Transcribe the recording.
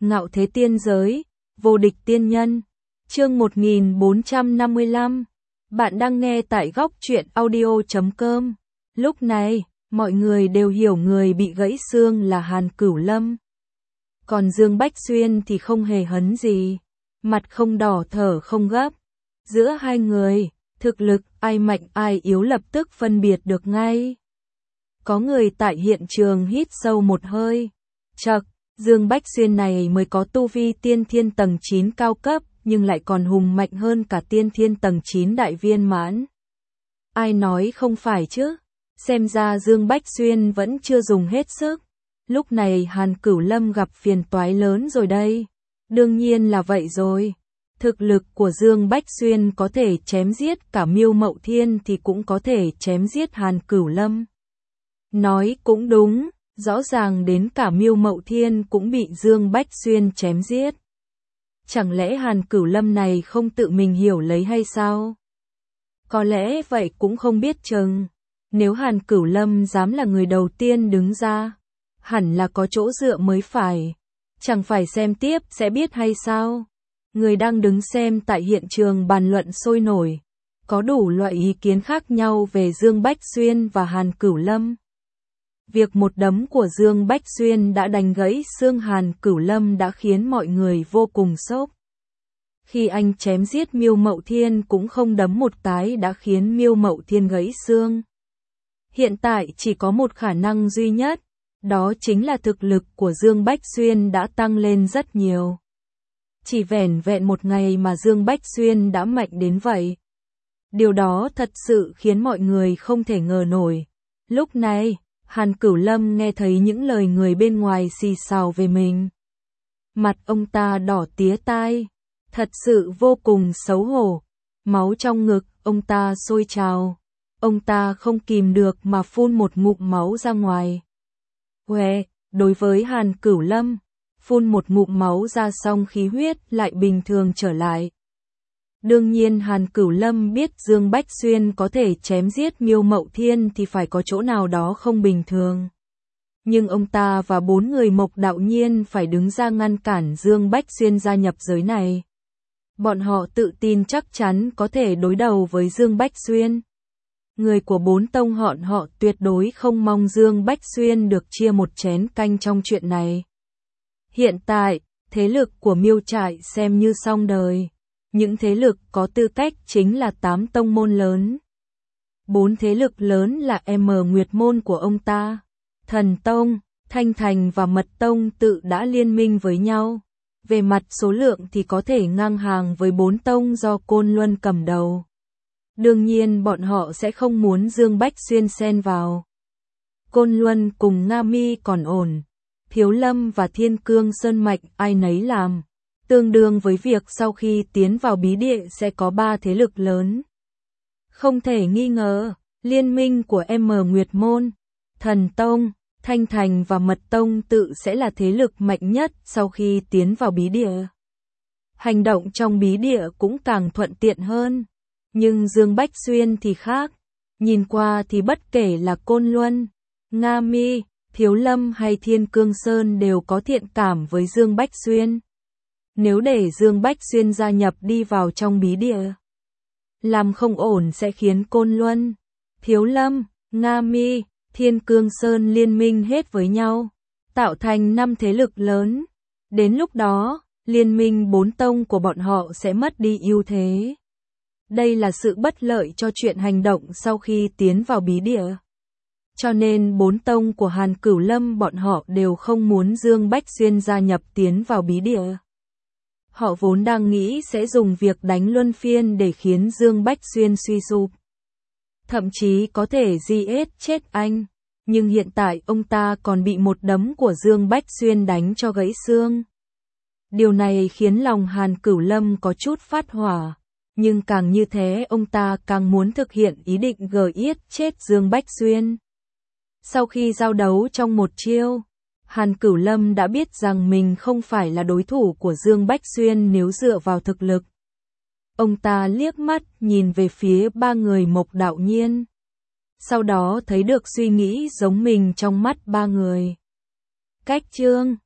Ngạo thế tiên giới, vô địch tiên nhân. Chương 1455. Bạn đang nghe tại góc truyện audio.com. Lúc này, mọi người đều hiểu người bị gãy xương là Hàn Cửu Lâm. Còn Dương Bách Xuyên thì không hề hấn gì, mặt không đỏ thở không gấp. Giữa hai người, thực lực ai mạnh ai yếu lập tức phân biệt được ngay. Có người tại hiện trường hít sâu một hơi. Chậc, Dương Bách Xuyên này mới có tu vi tiên thiên tầng 9 cao cấp, nhưng lại còn hùng mạnh hơn cả tiên thiên tầng 9 đại viên mãn. Ai nói không phải chứ? Xem ra Dương Bách Xuyên vẫn chưa dùng hết sức. Lúc này Hàn Cửu Lâm gặp phiền toái lớn rồi đây. Đương nhiên là vậy rồi. Thực lực của Dương Bách Xuyên có thể chém giết cả Miêu Mậu Thiên thì cũng có thể chém giết Hàn Cửu Lâm. Nói cũng đúng, rõ ràng đến cả Miêu Mậu Thiên cũng bị Dương Bách Xuyên chém giết. Chẳng lẽ Hàn Cửu Lâm này không tự mình hiểu lấy hay sao? Có lẽ vậy cũng không biết chừng. Nếu Hàn Cửu Lâm dám là người đầu tiên đứng ra, hẳn là có chỗ dựa mới phải. Chẳng phải xem tiếp sẽ biết hay sao? Người đang đứng xem tại hiện trường bàn luận sôi nổi. Có đủ loại ý kiến khác nhau về Dương Bách Xuyên và Hàn Cửu Lâm. Việc một đấm của Dương Bách Xuyên đã đánh gãy xương Hàn Cửu Lâm đã khiến mọi người vô cùng sốc. Khi anh chém giết Miêu Mậu Thiên cũng không đấm một cái đã khiến Miêu Mậu Thiên gãy xương. Hiện tại chỉ có một khả năng duy nhất, đó chính là thực lực của Dương Bách Xuyên đã tăng lên rất nhiều. Chỉ vẻn vẹn một ngày mà Dương Bách Xuyên đã mạnh đến vậy. Điều đó thật sự khiến mọi người không thể ngờ nổi. Lúc này, Hàn Cửu Lâm nghe thấy những lời người bên ngoài xì xào về mình. Mặt ông ta đỏ tía tai, thật sự vô cùng xấu hổ. Máu trong ngực ông ta sôi trào. Ông ta không kìm được mà phun một ngụm máu ra ngoài. Huệ, đối với Hàn Cửu Lâm, phun một ngụm máu ra xong khí huyết lại bình thường trở lại. Đương nhiên Hàn Cửu Lâm biết Dương Bách Xuyên có thể chém giết Miêu Mậu Thiên thì phải có chỗ nào đó không bình thường. Nhưng ông ta và 4 người Mộc Đạo Nhiên phải đứng ra ngăn cản Dương Bách Xuyên gia nhập giới này. Bọn họ tự tin chắc chắn có thể đối đầu với Dương Bách Xuyên. Người của 4 tông họ tuyệt đối không mong Dương Bách Xuyên được chia một chén canh trong chuyện này. Hiện tại, thế lực của Miêu Trại xem như xong đời. Những thế lực có tư cách chính là 8 tông môn lớn. 4 thế lực lớn là Nguyệt môn của ông ta, Thần Tông, Thanh Thành và Mật Tông tự đã liên minh với nhau. Về mặt số lượng thì có thể ngang hàng với 4 tông do Côn Luân cầm đầu. Đương nhiên bọn họ sẽ không muốn Dương Bách Xuyên xen vào. Côn Luân cùng Nga Mi còn ổn. Thiếu Lâm và Thiên Cương Sơn Mạch ai nấy làm. Tương đương với việc sau khi tiến vào bí địa sẽ có 3 thế lực lớn. Không thể nghi ngờ, liên minh của Nguyệt môn, Thần Tông, Thanh Thành và Mật Tông tự sẽ là thế lực mạnh nhất sau khi tiến vào bí địa. Hành động trong bí địa cũng càng thuận tiện hơn. Nhưng Dương Bách Xuyên thì khác. Nhìn qua thì bất kể là Côn Luân, Nga Mi, Thiếu Lâm hay Thiên Cương Sơn đều có thiện cảm với Dương Bách Xuyên. Nếu để Dương Bách Xuyên gia nhập đi vào trong bí địa, làm không ổn sẽ khiến Côn Luân, Thiếu Lâm, Nga Mi, Thiên Cương Sơn liên minh hết với nhau, tạo thành 5 thế lực lớn. Đến lúc đó, liên minh 4 tông của bọn họ sẽ mất đi ưu thế. Đây là sự bất lợi cho chuyện hành động sau khi tiến vào bí địa. Cho nên 4 tông của Hàn Cửu Lâm bọn họ đều không muốn Dương Bách Xuyên gia nhập tiến vào bí địa. Họ vốn đang nghĩ sẽ dùng việc đánh luân phiên để khiến Dương Bách Xuyên suy sụp. Thậm chí có thể giết chết anh. Nhưng hiện tại ông ta còn bị một đấm của Dương Bách Xuyên đánh cho gãy xương. Điều này khiến lòng Hàn Cửu Lâm có chút phát hỏa. Nhưng càng như thế ông ta càng muốn thực hiện ý định giết chết Dương Bách Xuyên. Sau khi giao đấu trong một chiêu, Hàn Cửu Lâm đã biết rằng mình không phải là đối thủ của Dương Bách Xuyên nếu dựa vào thực lực. Ông ta liếc mắt nhìn về phía 3 người Mộc Đạo Nhiên. Sau đó thấy được suy nghĩ giống mình trong mắt 3 người. Cách chương